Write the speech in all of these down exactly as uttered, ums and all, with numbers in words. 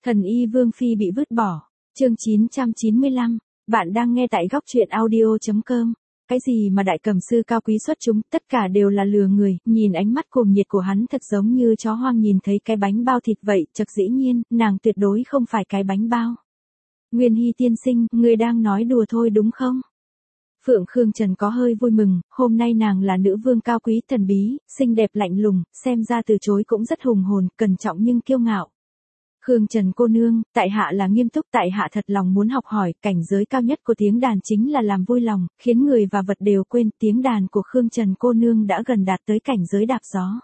Thần y Vương Phi bị vứt bỏ. Chương chín trăm chín mươi lăm, bạn đang nghe tại góc truyện audio chấm com. Cái gì mà đại cầm sư cao quý xuất chúng, tất cả đều là lừa người, nhìn ánh mắt cuồng nhiệt của hắn thật giống như chó hoang nhìn thấy cái bánh bao thịt vậy, chật dĩ nhiên, nàng tuyệt đối không phải cái bánh bao. Nguyên Hy tiên sinh, ngươi đang nói đùa thôi đúng không? Phượng Khương Trần có hơi vui mừng, hôm nay nàng là nữ vương cao quý thần bí, xinh đẹp lạnh lùng, xem ra từ chối cũng rất hùng hồn, cẩn trọng nhưng kiêu ngạo. Khương Trần cô nương, tại hạ là nghiêm túc, tại hạ thật lòng muốn học hỏi, cảnh giới cao nhất của tiếng đàn chính là làm vui lòng, khiến người và vật đều quên, tiếng đàn của Khương Trần cô nương đã gần đạt tới cảnh giới đạp gió.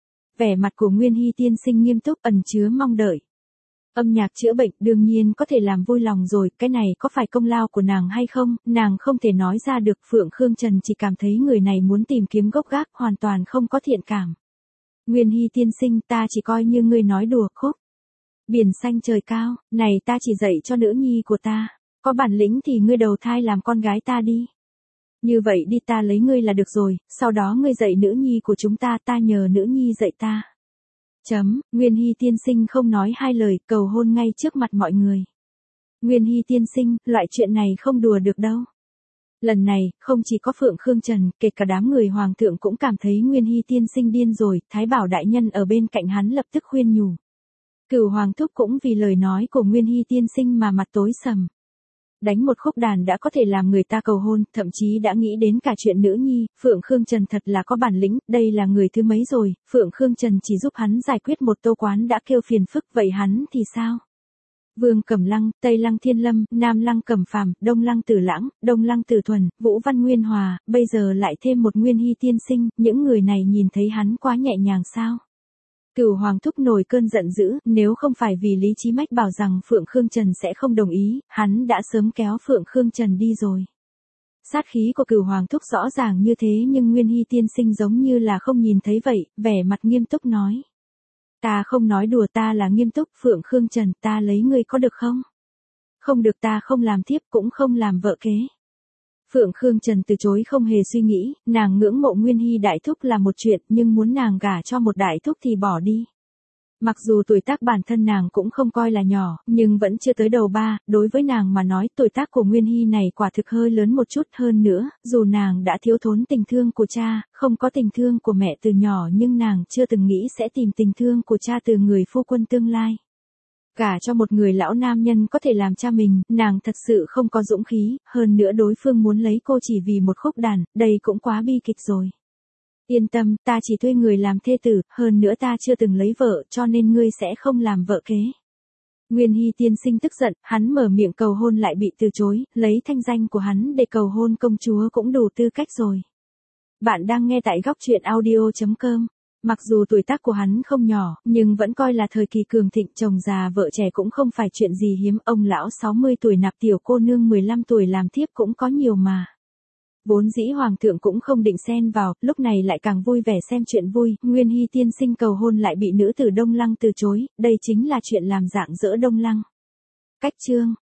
Vẻ mặt của Nguyên Hy tiên sinh nghiêm túc ẩn chứa mong đợi. Âm nhạc chữa bệnh đương nhiên có thể làm vui lòng rồi, cái này có phải công lao của nàng hay không, nàng không thể nói ra được. Phượng Khương Trần chỉ cảm thấy người này muốn tìm kiếm gốc gác, hoàn toàn không có thiện cảm. Nguyên Hy tiên sinh, ta chỉ coi như ngươi nói đùa. Khúc biển xanh trời cao, này ta chỉ dạy cho nữ nhi của ta, có bản lĩnh thì ngươi đầu thai làm con gái ta đi. Như vậy đi, ta lấy ngươi là được rồi, sau đó ngươi dạy nữ nhi của chúng ta, ta nhờ nữ nhi dạy ta. Chấm, Nguyên Hy tiên sinh không nói hai lời, cầu hôn ngay trước mặt mọi người. Nguyên Hy tiên sinh, loại chuyện này không đùa được đâu. Lần này, không chỉ có Phượng Khương Trần, kể cả đám người hoàng thượng cũng cảm thấy Nguyên Hy tiên sinh điên rồi, Thái Bảo đại nhân ở bên cạnh hắn lập tức khuyên nhủ. Cửu hoàng thúc cũng vì lời nói của Nguyên Hy tiên sinh mà mặt tối sầm. Đánh một khúc đàn đã có thể làm người ta cầu hôn, thậm chí đã nghĩ đến cả chuyện nữ nhi. Phượng Khương Trần thật là có bản lĩnh, đây là người thứ mấy rồi, Phượng Khương Trần chỉ giúp hắn giải quyết một tô quán đã kêu phiền phức, vậy hắn thì sao? Vương Cẩm Lăng, Tây Lăng Thiên Lâm, Nam Lăng Cẩm Phàm, Đông Lăng Tử Lãng, Đông Lăng Tử Thuần, Vũ Văn Nguyên Hòa, bây giờ lại thêm một Nguyên Hy tiên sinh, những người này nhìn thấy hắn quá nhẹ nhàng sao? Cửu hoàng thúc nổi cơn giận dữ, nếu không phải vì Lý Chí Mách bảo rằng Phượng Khương Trần sẽ không đồng ý, hắn đã sớm kéo Phượng Khương Trần đi rồi. Sát khí của cửu hoàng thúc rõ ràng như thế nhưng Nguyên Hy tiên sinh giống như là không nhìn thấy vậy, vẻ mặt nghiêm túc nói. Ta không nói đùa, ta là nghiêm túc. Phượng Khương Trần, ta lấy ngươi có được không? Không được, ta không làm thiếp cũng không làm vợ kế. Phượng Khương Trần từ chối không hề suy nghĩ, nàng ngưỡng mộ Nguyên Hy đại thúc là một chuyện nhưng muốn nàng gả cho một đại thúc thì bỏ đi. Mặc dù tuổi tác bản thân nàng cũng không coi là nhỏ, nhưng vẫn chưa tới đầu ba, đối với nàng mà nói tuổi tác của Nguyên Hy này quả thực hơi lớn một chút. Hơn nữa, dù nàng đã thiếu thốn tình thương của cha, không có tình thương của mẹ từ nhỏ nhưng nàng chưa từng nghĩ sẽ tìm tình thương của cha từ người phu quân tương lai. Gả cho một người lão nam nhân có thể làm cha mình, nàng thật sự không có dũng khí, hơn nữa đối phương muốn lấy cô chỉ vì một khúc đàn, đây cũng quá bi kịch rồi. Yên tâm, ta chỉ thuê người làm thê tử, hơn nữa ta chưa từng lấy vợ, cho nên ngươi sẽ không làm vợ kế. Nguyên Hy tiên sinh tức giận, hắn mở miệng cầu hôn lại bị từ chối, lấy thanh danh của hắn để cầu hôn công chúa cũng đủ tư cách rồi. Bạn đang nghe tại góc truyện audio chấm com. Mặc dù tuổi tác của hắn không nhỏ, nhưng vẫn coi là thời kỳ cường thịnh, chồng già vợ trẻ cũng không phải chuyện gì hiếm, ông lão sáu mươi tuổi nạp tiểu cô nương mười lăm tuổi làm thiếp cũng có nhiều mà. Vốn dĩ hoàng thượng cũng không định xen vào, lúc này lại càng vui vẻ xem chuyện vui, Nguyên Hy tiên sinh cầu hôn lại bị nữ tử Đông Lăng từ chối, đây chính là chuyện làm rạng rỡ Đông Lăng. Cách chương,